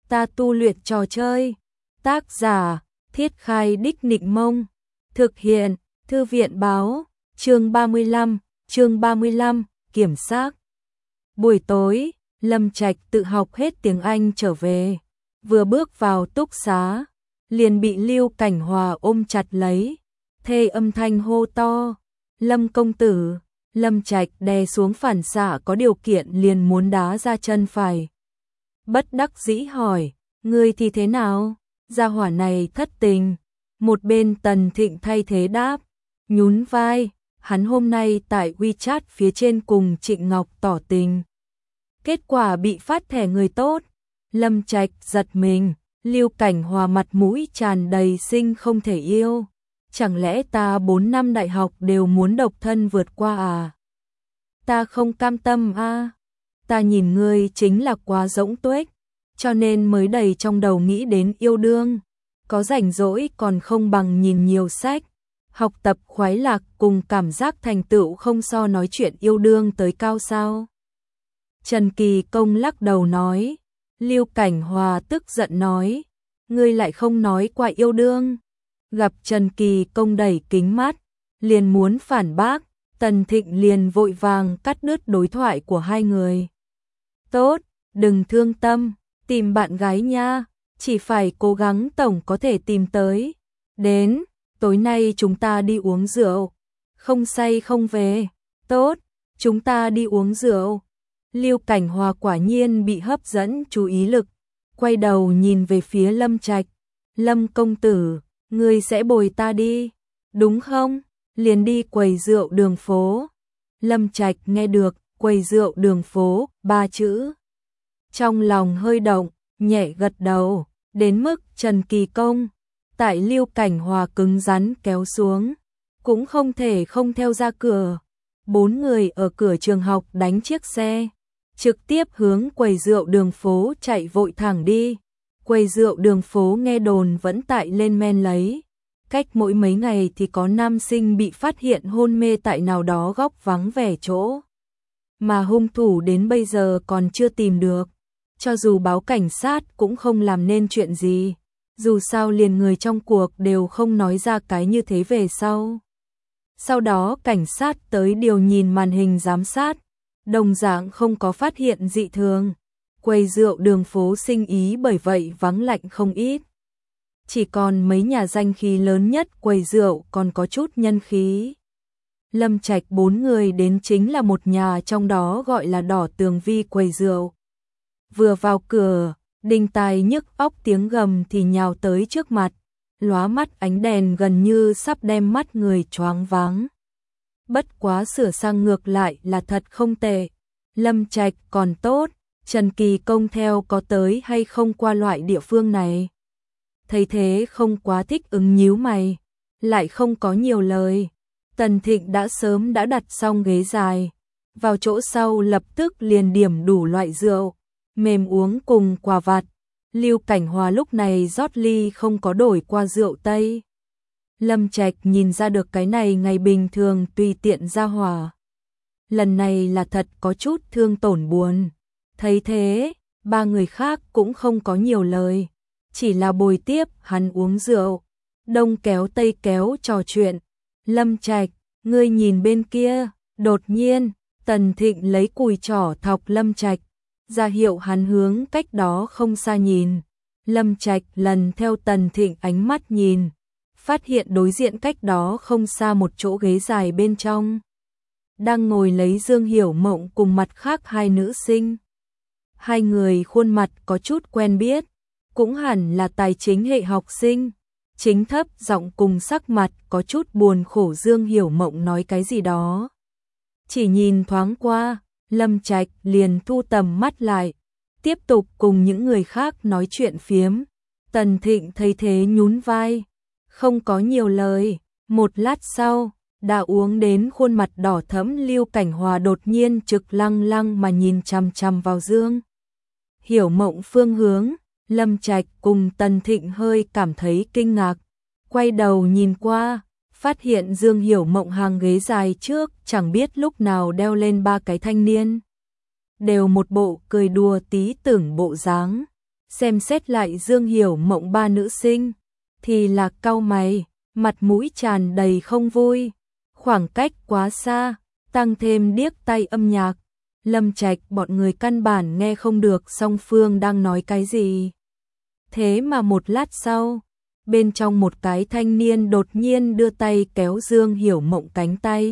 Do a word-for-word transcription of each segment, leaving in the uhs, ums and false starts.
ta tu luyện trò chơi. Tác giả, Thiết Khai Đích Nịnh Mông. Thực hiện, Thư viện Báo. Chương ba mươi lăm, chương ba mươi lăm, kiểm xác. Buổi tối, Lâm Trạch tự học hết tiếng Anh trở về. Vừa bước vào túc xá, liền bị Lưu Cảnh Hòa ôm chặt lấy. Thê âm thanh hô to. Lâm công tử. Lâm Trạch đè xuống phản xạ có điều kiện liền muốn đá ra chân phải. Bất đắc dĩ hỏi, ngươi thì thế nào? Gia hỏa này thất tình. Một bên Tần Thịnh thay thế đáp, nhún vai, hắn hôm nay tại WeChat phía trên cùng Trịnh Ngọc tỏ tình. Kết quả bị phát thẻ người tốt. Lâm Trạch giật mình, Lưu Cảnh Hòa mặt mũi tràn đầy sinh không thể yêu. Chẳng lẽ ta bốn năm đại học đều muốn độc thân vượt qua à? Ta không cam tâm a. À? Ta nhìn ngươi chính là quá rỗng tuếch, cho nên mới đầy trong đầu nghĩ đến yêu đương. Có rảnh rỗi còn không bằng nhìn nhiều sách. Học tập khoái lạc cùng cảm giác thành tựu không so nói chuyện yêu đương tới cao sao. Trần Kỳ Công lắc đầu nói. Lưu Cảnh Hòa tức giận nói, ngươi lại không nói qua yêu đương. Gặp Trần Kỳ Công đẩy kính mắt, liền muốn phản bác, Tần Thịnh liền vội vàng cắt đứt đối thoại của hai người. Tốt, đừng thương tâm, tìm bạn gái nha, chỉ phải cố gắng tổng có thể tìm tới. Đến, tối nay chúng ta đi uống rượu, không say không về. Tốt, chúng ta đi uống rượu. Lưu Cảnh Hòa quả nhiên bị hấp dẫn chú ý lực, quay đầu nhìn về phía Lâm Trạch. Lâm công tử, ngươi sẽ bồi ta đi, đúng không? Liền đi quầy rượu đường phố. Lâm Trạch nghe được quầy rượu đường phố ba chữ, trong lòng hơi động, nhẹ gật đầu. Đến mức Trần Kỳ Công tại Lưu Cảnh Hòa cứng rắn kéo xuống, cũng không thể không theo ra cửa. Bốn người ở cửa trường học đánh chiếc xe, trực tiếp hướng quầy rượu đường phố chạy vội thẳng đi. Quầy rượu đường phố nghe đồn vẫn tại lên men lấy. Cách mỗi mấy ngày thì có nam sinh bị phát hiện hôn mê tại nào đó góc vắng vẻ chỗ. Mà hung thủ đến bây giờ còn chưa tìm được. Cho dù báo cảnh sát cũng không làm nên chuyện gì. Dù sao liền người trong cuộc đều không nói ra cái như thế về sau. Sau đó cảnh sát tới điều nhìn màn hình giám sát, đồng dạng không có phát hiện dị thường. Quầy rượu đường phố sinh ý bởi vậy vắng lạnh không ít. Chỉ còn mấy nhà danh khí lớn nhất quầy rượu còn có chút nhân khí. Lâm Trạch bốn người đến chính là một nhà trong đó gọi là Đỏ Tường Vi quầy rượu. Vừa vào cửa, đinh tai nhức óc tiếng gầm thì nhào tới trước mặt, lóa mắt ánh đèn gần như sắp đem mắt người choáng váng. Bất quá sửa sang ngược lại là thật không tệ. Lâm Trạch còn tốt, Trần Kỳ Công theo có tới hay không qua loại địa phương này. Thấy thế không quá thích ứng nhíu mày, lại không có nhiều lời. Tần Thịnh đã sớm đã đặt xong ghế dài, vào chỗ sau lập tức liền điểm đủ loại rượu, mềm uống cùng quà vặt. Lưu Cảnh Hòa lúc này rót ly không có đổi qua rượu Tây. Lâm Trạch nhìn ra được cái này ngày bình thường tùy tiện ra hòa. Lần này là thật có chút thương tổn buồn. Thấy thế, ba người khác cũng không có nhiều lời, chỉ là bồi tiếp hắn uống rượu, đông kéo tây kéo trò chuyện. Lâm Trạch, ngươi nhìn bên kia. Đột nhiên, Tần Thịnh lấy cùi trỏ thọc Lâm Trạch, ra hiệu hắn hướng cách đó không xa nhìn. Lâm Trạch lần theo Tần Thịnh ánh mắt nhìn, phát hiện đối diện cách đó không xa một chỗ ghế dài bên trong đang ngồi lấy Dương Hiểu Mộng cùng mặt khác hai nữ sinh. Hai người khuôn mặt có chút quen biết, cũng hẳn là tài chính hệ học sinh. Chính thấp giọng cùng sắc mặt có chút buồn khổ Dương Hiểu Mộng nói cái gì đó. Chỉ nhìn thoáng qua, Lâm Trạch liền thu tầm mắt lại, tiếp tục cùng những người khác nói chuyện phiếm. Tần Thịnh thấy thế nhún vai, không có nhiều lời. Một lát sau, đã uống đến khuôn mặt đỏ thẫm Lưu Cảnh Hòa đột nhiên trực lăng lăng mà nhìn chằm chằm vào Dương Hiểu Mộng phương hướng. Lâm Trạch cùng Tần Thịnh hơi cảm thấy kinh ngạc, quay đầu nhìn qua, phát hiện Dương Hiểu Mộng hàng ghế dài trước chẳng biết lúc nào đeo lên ba cái thanh niên, đều một bộ cười đùa tí tưởng bộ dáng. xem xét lại Dương Hiểu Mộng ba nữ sinh, thì là cau mày, mặt mũi tràn đầy không vui. Khoảng cách quá xa, tăng thêm điếc tai âm nhạc, Lâm Trạch bọn người căn bản nghe không được song phương đang nói cái gì. Thế mà một lát sau, bên trong một cái thanh niên đột nhiên đưa tay kéo Dương Hiểu Mộng cánh tay.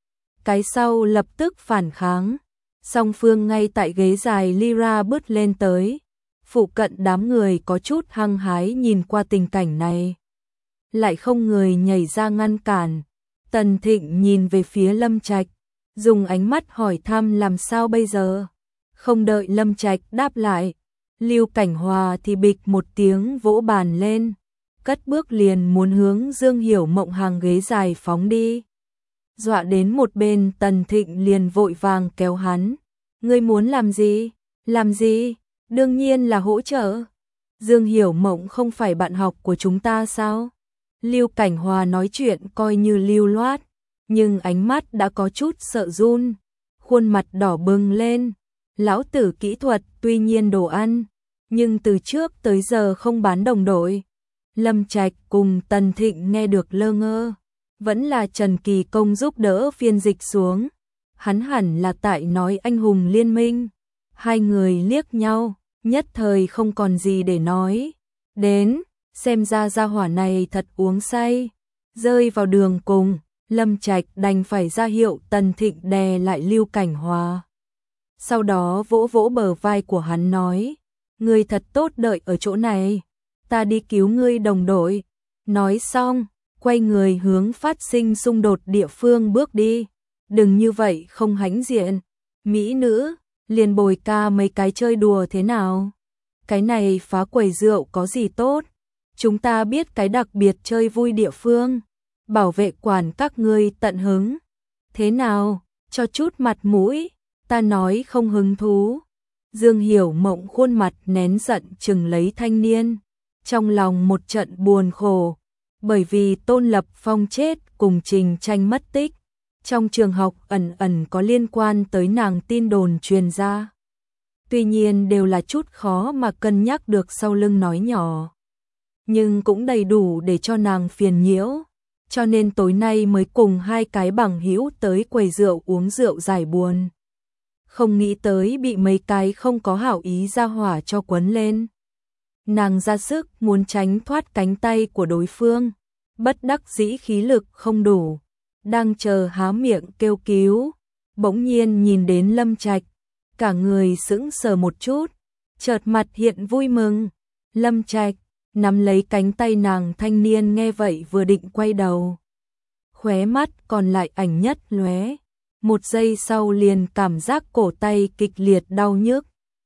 Cái sau lập tức phản kháng, song phương ngay tại ghế dài Lyra bước lên tới. Phụ cận đám người có chút hăng hái nhìn qua tình cảnh này. Lại không người nhảy ra ngăn cản. Tần Thịnh nhìn về phía Lâm Trạch, dùng ánh mắt hỏi thăm làm sao bây giờ. Không đợi Lâm Trạch đáp lại, Lưu Cảnh Hòa thì bịch một tiếng vỗ bàn lên, cất bước liền muốn hướng Dương Hiểu Mộng hàng ghế dài phóng đi. Dọa đến một bên Tần Thịnh liền vội vàng kéo hắn. Ngươi muốn làm gì? Làm gì? Đương nhiên là hỗ trợ. Dương Hiểu Mộng không phải bạn học của chúng ta sao? Lưu Cảnh Hòa nói chuyện coi như lưu loát, nhưng ánh mắt đã có chút sợ run, khuôn mặt đỏ bừng lên. Lão tử kỹ thuật tuy nhiên đồ ăn, nhưng từ trước tới giờ không bán đồng đội. Lâm Trạch cùng Tần Thịnh nghe được lơ ngơ, vẫn là Trần Kỳ Công giúp đỡ phiên dịch xuống. Hắn hẳn là tại nói anh hùng liên minh. Hai người liếc nhau, nhất thời không còn gì để nói. Đến, xem ra gia hỏa này thật uống say. Rơi vào đường cùng, Lâm Trạch đành phải ra hiệu Tần Thịnh đè lại Lưu Cảnh Hòa. Sau đó vỗ vỗ bờ vai của hắn nói, ngươi thật tốt đợi ở chỗ này, ta đi cứu ngươi đồng đội. Nói xong, quay người hướng phát sinh xung đột địa phương bước đi. Đừng như vậy không hãnh diện. Mỹ nữ, liền bồi ca mấy cái chơi đùa thế nào? Cái này phá quầy rượu có gì tốt? Chúng ta biết cái đặc biệt chơi vui địa phương, bảo vệ quản các ngươi tận hứng. Thế nào, cho chút mặt mũi, ta nói không hứng thú. Dương Hiểu Mộng khuôn mặt nén giận chừng lấy thanh niên, trong lòng một trận buồn khổ, bởi vì Tôn Lập Phong chết cùng Trình Tranh mất tích. Trong trường học ẩn ẩn có liên quan tới nàng tin đồn truyền ra. Tuy nhiên đều là chút khó mà cân nhắc được sau lưng nói nhỏ, nhưng cũng đầy đủ để cho nàng phiền nhiễu, cho nên tối nay mới cùng hai cái bằng hữu tới quầy rượu uống rượu giải buồn. Không nghĩ tới bị mấy cái không có hảo ý ra hỏa cho quấn lên. Nàng ra sức muốn tránh thoát cánh tay của đối phương, bất đắc dĩ khí lực không đủ, đang chờ há miệng kêu cứu, bỗng nhiên nhìn đến Lâm Trạch, cả người sững sờ một chút, chợt mặt hiện vui mừng. Lâm Trạch nắm lấy cánh tay nàng, thanh niên nghe vậy vừa định quay đầu, khóe mắt còn lại ảnh nhất lóe, một giây sau liền cảm giác cổ tay kịch liệt đau nhức,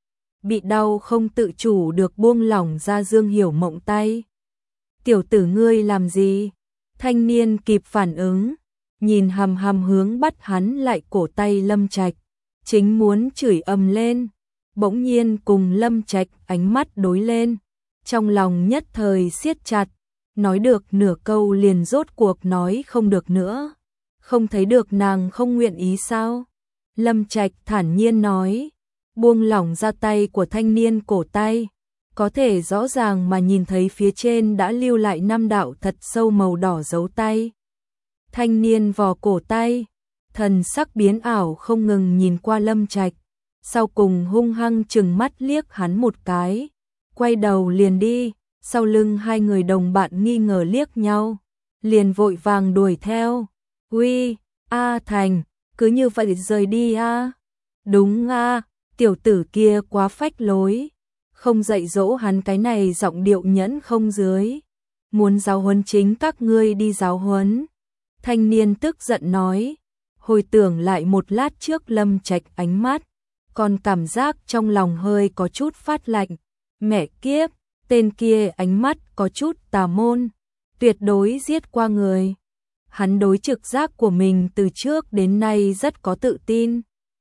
bị đau không tự chủ được buông lỏng ra Dương Hiểu Mộng tay. Tiểu tử ngươi làm gì? Thanh niên kịp phản ứng, nhìn hằm hằm hướng bắt hắn lại cổ tay Lâm Trạch, chính muốn chửi ầm lên, bỗng nhiên cùng Lâm Trạch ánh mắt đối lên, trong lòng nhất thời siết chặt, nói được nửa câu liền rốt cuộc nói không được nữa. Không thấy được nàng không nguyện ý sao? Lâm Trạch thản nhiên nói, buông lỏng ra tay của thanh niên cổ tay, có thể rõ ràng mà nhìn thấy phía trên đã lưu lại năm đạo thật sâu màu đỏ dấu tay. Thanh niên vò cổ tay, thần sắc biến ảo không ngừng nhìn qua Lâm Trạch, sau cùng hung hăng trừng mắt liếc hắn một cái, quay đầu liền đi. Sau lưng hai người đồng bạn nghi ngờ liếc nhau, liền vội vàng đuổi theo. Uy, A Thành, cứ như vậy rời đi a? Đúng a, tiểu tử kia quá phách lối, không dạy dỗ hắn cái này giọng điệu nhẫn không dưới. Muốn giáo huấn chính các ngươi đi giáo huấn. Thanh niên tức giận nói, hồi tưởng lại một lát trước Lâm Trạch ánh mắt, còn cảm giác trong lòng hơi có chút phát lạnh. Mẹ kiếp, tên kia ánh mắt có chút tà môn, tuyệt đối giết qua người. Hắn đối trực giác của mình từ trước đến nay rất có tự tin.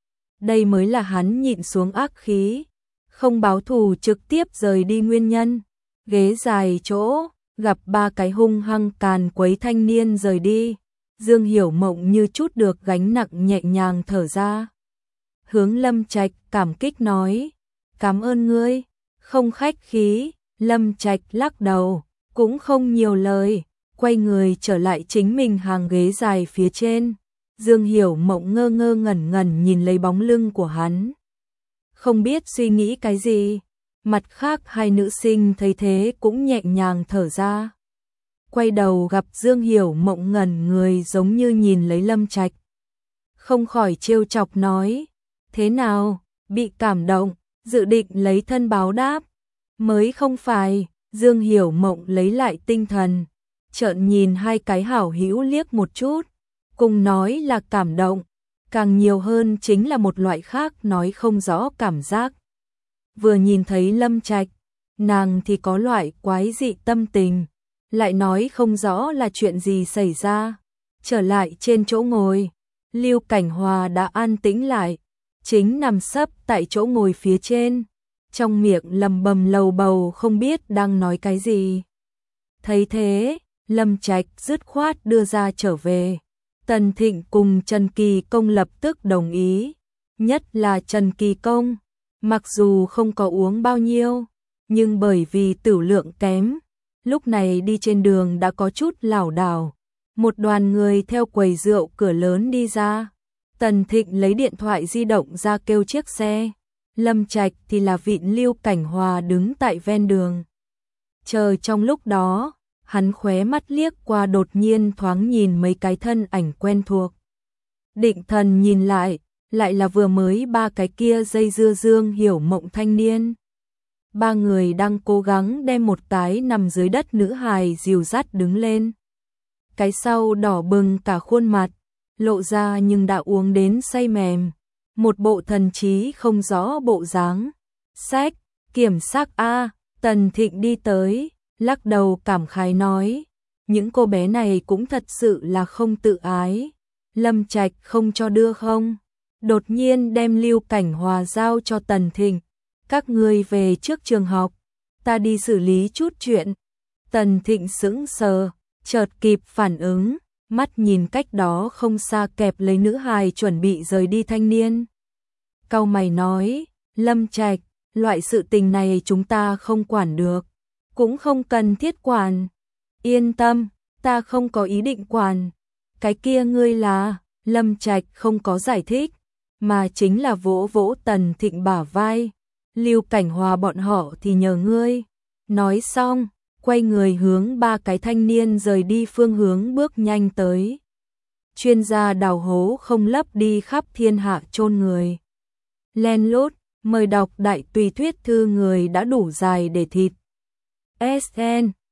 Đây mới là hắn nhịn xuống ác khí, không báo thù trực tiếp rời đi nguyên nhân. Ghế dài chỗ, gặp ba cái hung hăng càn quấy thanh niên rời đi, Dương Hiểu Mộng như chút được gánh nặng nhẹ nhàng thở ra. Hướng Lâm Trạch cảm kích nói, cảm ơn ngươi. Không khách khí, Lâm Trạch lắc đầu, cũng không nhiều lời, quay người trở lại chính mình hàng ghế dài phía trên. Dương Hiểu Mộng ngơ ngơ ngẩn ngẩn nhìn lấy bóng lưng của hắn. Không biết suy nghĩ cái gì, mặt khác hai nữ sinh thấy thế cũng nhẹ nhàng thở ra. Quay đầu gặp Dương Hiểu Mộng ngẩn người giống như nhìn lấy Lâm Trạch. Không khỏi trêu chọc nói, thế nào, bị cảm động, dự định lấy thân báo đáp. Mới không phải, Dương Hiểu Mộng lấy lại tinh thần, trợn nhìn hai cái hảo hữu liếc một chút, cùng nói là cảm động, càng nhiều hơn chính là một loại khác nói không rõ cảm giác. Vừa nhìn thấy Lâm Trạch, nàng thì có loại quái dị tâm tình, lại nói không rõ là chuyện gì xảy ra. Trở lại trên chỗ ngồi, Lưu Cảnh Hòa đã an tĩnh lại, chính nằm sấp tại chỗ ngồi phía trên, trong miệng lầm bầm lầu bầu không biết đang nói cái gì. Thấy thế, Lâm Trạch dứt khoát đưa ra trở về. Tần Thịnh cùng Trần Kỳ Công lập tức đồng ý, nhất là Trần Kỳ Công, mặc dù không có uống bao nhiêu, nhưng bởi vì tửu lượng kém, lúc này đi trên đường đã có chút lảo đảo. Một đoàn người theo quầy rượu cửa lớn đi ra. Tần Thịnh lấy điện thoại di động ra kêu chiếc xe. Lâm Trạch thì là vịn Lưu Cảnh Hòa đứng tại ven đường. Chờ trong lúc đó, hắn khóe mắt liếc qua đột nhiên thoáng nhìn mấy cái thân ảnh quen thuộc. Định thần nhìn lại, lại là vừa mới ba cái kia dây dưa Dương Hiểu Mộng thanh niên. Ba người đang cố gắng đem một cái nằm dưới đất nữ hài dìu dắt đứng lên. Cái sau đỏ bừng cả khuôn mặt, lộ ra nhưng đã uống đến say mềm, một bộ thần trí không rõ bộ dáng. Sách, kiểm xác A, Tần Thịnh đi tới, lắc đầu cảm khái nói, những cô bé này cũng thật sự là không tự ái. Lâm Trạch không cho đưa không? Đột nhiên đem Lưu Cảnh Hòa giao cho Tần Thịnh, các ngươi về trước trường học, ta đi xử lý chút chuyện. Tần Thịnh sững sờ, chợt kịp phản ứng, mắt nhìn cách đó không xa kẹp lấy nữ hài chuẩn bị rời đi thanh niên. Cau mày nói, Lâm Trạch, loại sự tình này chúng ta không quản được, cũng không cần thiết quản. Yên tâm, ta không có ý định quản. Cái kia ngươi là, Lâm Trạch không có giải thích, mà chính là vỗ vỗ Tần Thịnh bả vai. Lưu Cảnh Hòa bọn họ thì nhờ ngươi. Nói xong, quay người hướng ba cái thanh niên rời đi phương hướng bước nhanh tới. Chuyên gia đào hố không lấp đi khắp thiên hạ chôn người. Len lút, mời đọc đại tùy thuyết thư người đã đủ dài để thịt. ét en